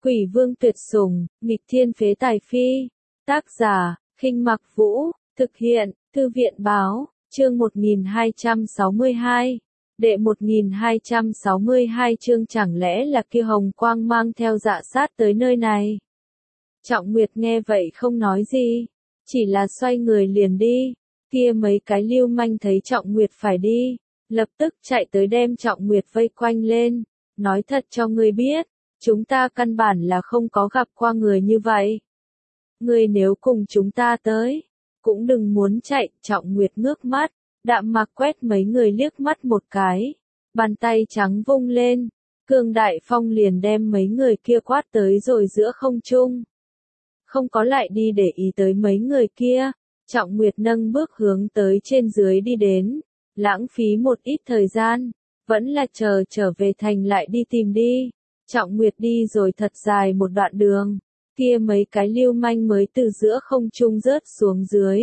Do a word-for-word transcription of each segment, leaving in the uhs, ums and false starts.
Quỷ vương tuyệt sủng, nghịch thiên phế tài phi. Tác giả, Khinh Mặc Vũ, thực hiện, Thư viện báo, chương một nghìn hai trăm sáu mươi hai. Đệ một nghìn hai trăm sáu mươi hai chương chẳng lẽ là kia hồng quang mang theo dạ sát tới nơi này. Trọng Nguyệt nghe vậy không nói gì, chỉ là xoay người liền đi. Kia mấy cái lưu manh thấy Trọng Nguyệt phải đi, lập tức chạy tới đem Trọng Nguyệt vây quanh lên, nói thật cho ngươi biết, chúng ta căn bản là không có gặp qua người như vậy. Ngươi nếu cùng chúng ta tới, cũng đừng muốn chạy. Trọng Nguyệt ngước mắt, đạm mạc quét mấy người liếc mắt một cái, bàn tay trắng vung lên, cường đại phong liền đem mấy người kia quát tới rồi giữa không trung. Không có lại đi để ý tới mấy người kia, Trọng Nguyệt nâng bước hướng tới trên dưới đi đến, lãng phí một ít thời gian, vẫn là chờ trở về thành lại đi tìm đi. Trọng Nguyệt đi rồi thật dài một đoạn đường, kia mấy cái lưu manh mới từ giữa không trung rớt xuống dưới.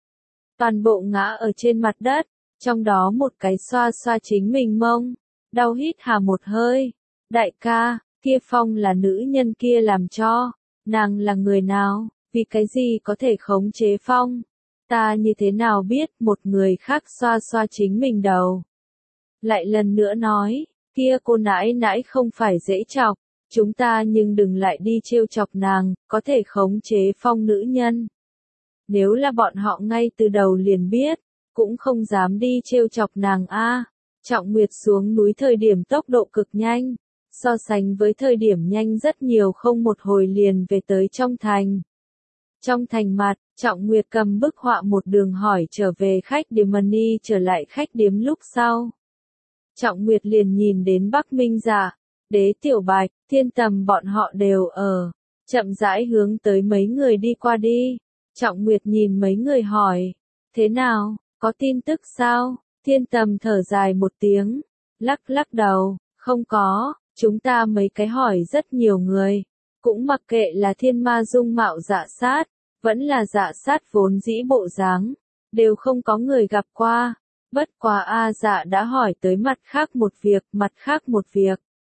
Toàn bộ ngã ở trên mặt đất, trong đó một cái xoa xoa chính mình mông, đau hít hà một hơi. Đại ca, kia phong là nữ nhân kia làm cho, nàng là người nào, vì cái gì có thể khống chế phong? Ta như thế nào biết? Một người khác xoa xoa chính mình đầu. Lại lần nữa nói, kia cô nãi nãi không phải dễ chọc, chúng ta nhưng đừng lại đi trêu chọc nàng, có thể khống chế phong nữ nhân. Nếu là bọn họ ngay từ đầu liền biết, cũng không dám đi trêu chọc nàng a. Trọng Nguyệt xuống núi thời điểm tốc độ cực nhanh, so sánh với thời điểm nhanh rất nhiều, không một hồi liền về tới trong thành. Trong thành mặt, Trọng Nguyệt cầm bức họa một đường hỏi trở về khách điếm. Money trở lại khách điếm lúc sau, Trọng Nguyệt liền nhìn đến Bắc Minh Dạ, Đế Tiểu Bạch, Thiên Tầm bọn họ đều ở, chậm rãi hướng tới mấy người đi qua đi. Trọng Nguyệt nhìn mấy người hỏi, thế nào, có tin tức sao? Thiên Tầm thở dài một tiếng, lắc lắc đầu, không có, chúng ta mấy cái hỏi rất nhiều người, cũng mặc kệ là thiên ma dung mạo dạ sát, vẫn là dạ sát vốn dĩ bộ dáng, đều không có người gặp qua. Bất quá A Dạ đã hỏi tới mặt khác một việc, mặt khác một việc.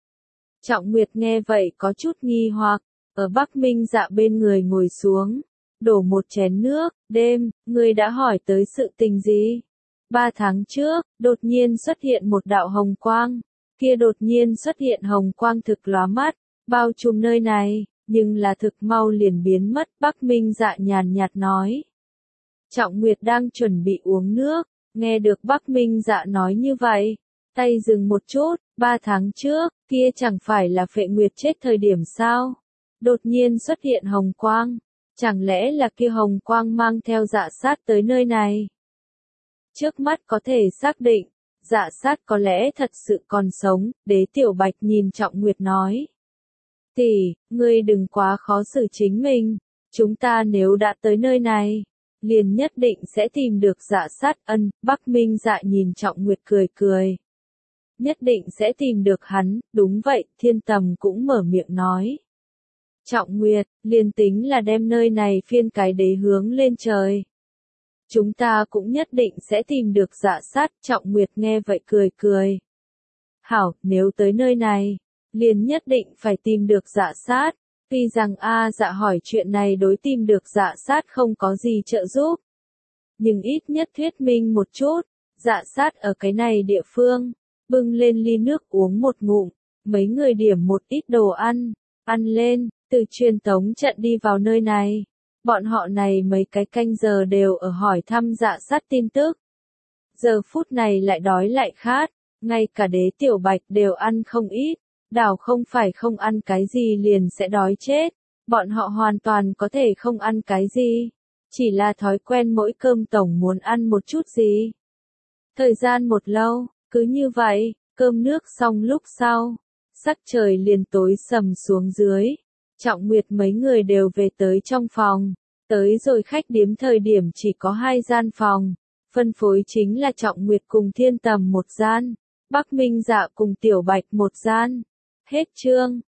Trọng Nguyệt nghe vậy có chút nghi hoặc, ở Bắc Minh Dạ bên người ngồi xuống, đổ một chén nước. Đêm, ngươi đã hỏi tới sự tình gì? Ba tháng trước, đột nhiên xuất hiện một đạo hồng quang, kia đột nhiên xuất hiện hồng quang thực lóa mắt, bao trùm nơi này, nhưng là thực mau liền biến mất. Bắc Minh Dạ nhàn nhạt nói. Trọng Nguyệt đang chuẩn bị uống nước, nghe được Bắc Minh Dạ nói như vậy, tay dừng một chút. Ba tháng trước, kia chẳng phải là Phệ Nguyệt chết thời điểm sao? Đột nhiên xuất hiện hồng quang, chẳng lẽ là kia hồng quang mang theo dạ sát tới nơi này? Trước mắt có thể xác định, dạ sát có lẽ thật sự còn sống. Đế Tiểu Bạch nhìn Trọng Nguyệt nói. Tỷ, ngươi đừng quá khó xử chính mình, chúng ta nếu đã tới nơi này, liền nhất định sẽ tìm được dạ sát. Ân. Bắc Minh Dạ nhìn Trọng Nguyệt cười cười. Nhất định sẽ tìm được hắn. Đúng vậy. Thiên Tầm cũng mở miệng nói. Trọng Nguyệt, liền tính là đem nơi này phiên cái đế hướng lên trời, chúng ta cũng nhất định sẽ tìm được dạ sát. Trọng Nguyệt nghe vậy cười cười. Hảo, nếu tới nơi này, liền nhất định phải tìm được dạ sát. Tuy rằng A Dạ hỏi chuyện này đối tìm được dạ sát không có gì trợ giúp, nhưng ít nhất thuyết minh một chút, dạ sát ở cái này địa phương. Bưng lên ly nước uống một ngụm, mấy người điểm một ít đồ ăn, ăn lên, từ truyền tống trận đi vào nơi này. Bọn họ này mấy cái canh giờ đều ở hỏi thăm dạ sát tin tức. Giờ phút này lại đói lại khát, ngay cả Đế Tiểu Bạch đều ăn không ít. Đảo không phải không ăn cái gì liền sẽ đói chết, bọn họ hoàn toàn có thể không ăn cái gì, chỉ là thói quen mỗi cơm tổng muốn ăn một chút gì. Thời gian một lâu, cứ như vậy, cơm nước xong lúc sau, sắc trời liền tối sầm xuống dưới. Trọng Nguyệt mấy người đều về tới trong phòng, tới rồi khách điếm thời điểm chỉ có hai gian phòng, phân phối chính là Trọng Nguyệt cùng Thiên Tầm một gian, Bắc Minh Dạ cùng Tiểu Bạch một gian. Hết chương.